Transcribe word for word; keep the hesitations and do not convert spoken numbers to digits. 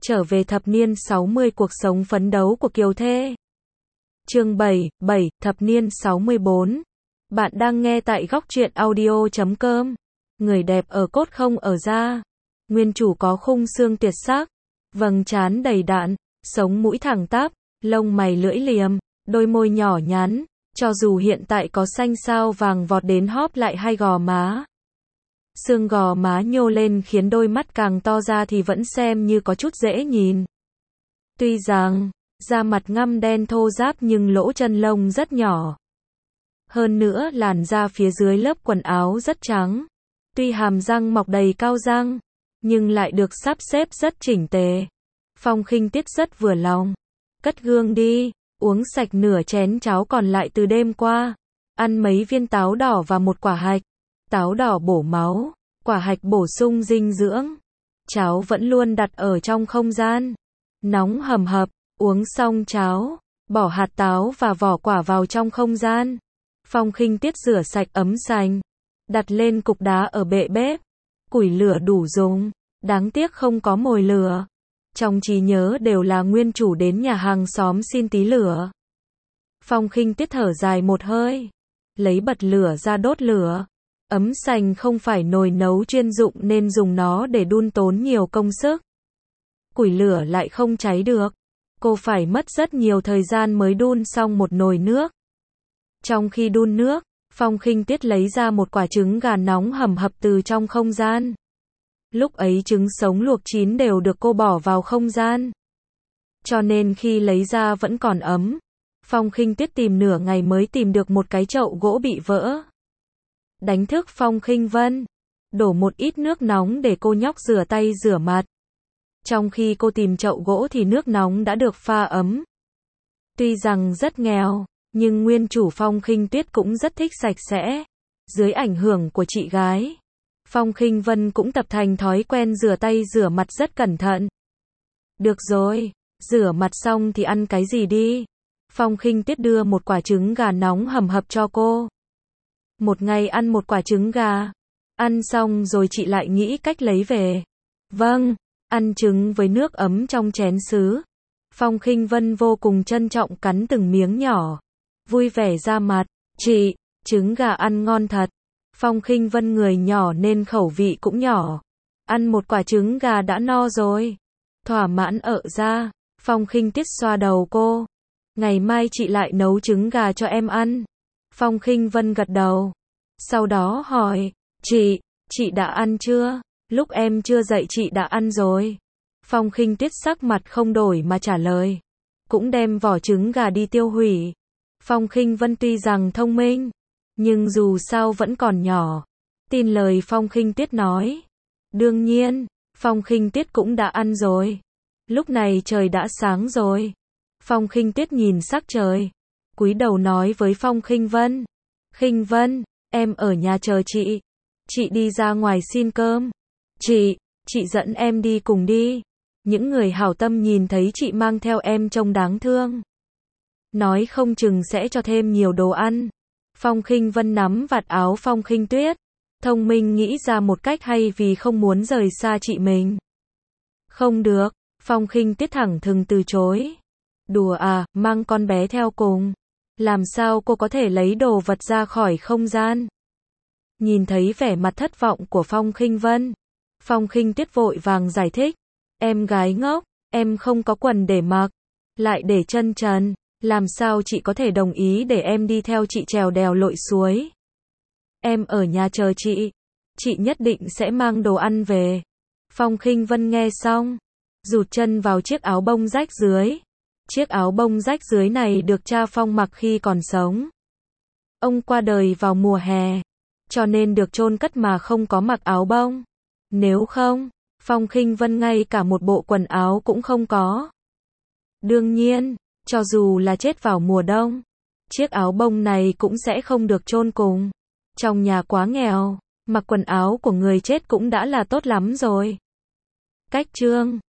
trở về thập niên sáu mươi cuộc sống phấn đấu của kiều thê. Chương bảy, bảy, thập niên sáu mươi bốn. Bạn đang nghe tại góc truyện audio chấm com. Người đẹp ở cốt không ở da. Nguyên chủ có khung xương tuyệt sắc, vầng trán đầy đặn, sống mũi thẳng tắp, lông mày lưỡi liềm, đôi môi nhỏ nhắn, cho dù hiện tại có xanh sao vàng vọt đến hóp lại hai gò má. Xương gò má nhô lên khiến đôi mắt càng to ra thì vẫn xem như có chút dễ nhìn. Tuy rằng, da mặt ngăm đen thô ráp nhưng lỗ chân lông rất nhỏ. Hơn nữa làn da phía dưới lớp quần áo rất trắng. Tuy hàm răng mọc đầy cao răng, nhưng lại được sắp xếp rất chỉnh tề. Phong Khinh Tuyết rất vừa lòng. Cất gương đi, uống sạch nửa chén cháo còn lại từ đêm qua. Ăn mấy viên táo đỏ và một quả hạch. Táo đỏ bổ máu, quả hạch bổ sung dinh dưỡng. Cháo vẫn luôn đặt ở trong không gian nóng hầm hập. Uống xong cháo, bỏ hạt táo và vỏ quả vào trong không gian. Phong Khinh Tuyết rửa sạch ấm sành, đặt lên cục đá ở bệ bếp. Củi lửa đủ dùng, đáng tiếc không có mồi lửa. Trong trí nhớ đều là nguyên chủ đến nhà hàng xóm xin tí lửa. Phong Khinh Tuyết thở dài một hơi, lấy bật lửa ra đốt lửa. Ấm sành không phải nồi nấu chuyên dụng nên dùng nó để đun tốn nhiều công sức. Củi lửa lại không cháy được. Cô phải mất rất nhiều thời gian mới đun xong một nồi nước. Trong khi đun nước, Phong Khinh Tuyết lấy ra một quả trứng gà nóng hầm hập từ trong không gian. Lúc ấy trứng sống luộc chín đều được cô bỏ vào không gian. Cho nên khi lấy ra vẫn còn ấm. Phong Khinh Tuyết tìm nửa ngày mới tìm được một cái chậu gỗ bị vỡ. Đánh thức Phong Khinh Vân, đổ một ít nước nóng để cô nhóc rửa tay rửa mặt. Trong khi cô tìm chậu gỗ thì nước nóng đã được pha ấm. Tuy rằng rất nghèo, nhưng nguyên chủ Phong Khinh Tuyết cũng rất thích sạch sẽ. Dưới ảnh hưởng của chị gái, Phong Khinh Vân cũng tập thành thói quen rửa tay rửa mặt rất cẩn thận. Được rồi, rửa mặt xong thì ăn cái gì đi. Phong Khinh Tuyết đưa một quả trứng gà nóng hầm hập cho cô. Một ngày ăn một quả trứng gà. Ăn xong rồi chị lại nghĩ cách lấy về. Vâng. Ăn trứng với nước ấm trong chén sứ. Phong Khinh Vân vô cùng trân trọng cắn từng miếng nhỏ. Vui vẻ ra mặt. Chị, trứng gà ăn ngon thật. Phong Khinh Vân người nhỏ nên khẩu vị cũng nhỏ. Ăn một quả trứng gà đã no rồi. Thỏa mãn ợ ra. Phong Khinh Tuyết xoa đầu cô. Ngày mai chị lại nấu trứng gà cho em ăn. Phong Khinh Vân gật đầu. Sau đó hỏi. Chị, chị đã ăn chưa? Lúc em chưa dậy chị đã ăn rồi. Phong Khinh Tuyết sắc mặt không đổi mà trả lời. Cũng đem vỏ trứng gà đi tiêu hủy. Phong Khinh Vân tuy rằng thông minh, nhưng dù sao vẫn còn nhỏ. Tin lời Phong Khinh Tuyết nói. Đương nhiên, Phong Khinh Tuyết cũng đã ăn rồi. Lúc này trời đã sáng rồi. Phong Khinh Tuyết nhìn sắc trời, cúi đầu nói với Phong Khinh Vân. Khinh Vân, em ở nhà chờ chị. Chị đi ra ngoài xin cơm. Chị, chị dẫn em đi cùng đi. Những người hảo tâm nhìn thấy chị mang theo em trông đáng thương. Nói không chừng sẽ cho thêm nhiều đồ ăn. Phong Khinh Vân nắm vạt áo Phong Khinh Tuyết. Thông minh nghĩ ra một cách hay vì không muốn rời xa chị mình. Không được, Phong Khinh Tuyết thẳng thừng từ chối. Đùa à, mang con bé theo cùng. Làm sao cô có thể lấy đồ vật ra khỏi không gian? Nhìn thấy vẻ mặt thất vọng của Phong Khinh Vân, Phong Khinh Tuyết vội vàng giải thích. Em gái ngốc, em không có quần để mặc, lại để chân trần, làm sao chị có thể đồng ý để em đi theo chị trèo đèo lội suối? Em ở nhà chờ chị, chị nhất định sẽ mang đồ ăn về. Phong Khinh Vân nghe xong, rụt chân vào chiếc áo bông rách dưới. Chiếc áo bông rách dưới này được cha Phong mặc khi còn sống. Ông qua đời vào mùa hè, cho nên được chôn cất mà không có mặc áo bông. Nếu không, Phong Khinh Vân ngay cả một bộ quần áo cũng không có. Đương nhiên, cho dù là chết vào mùa đông, chiếc áo bông này cũng sẽ không được chôn cùng. Trong nhà quá nghèo, mặc quần áo của người chết cũng đã là tốt lắm rồi. Cách chương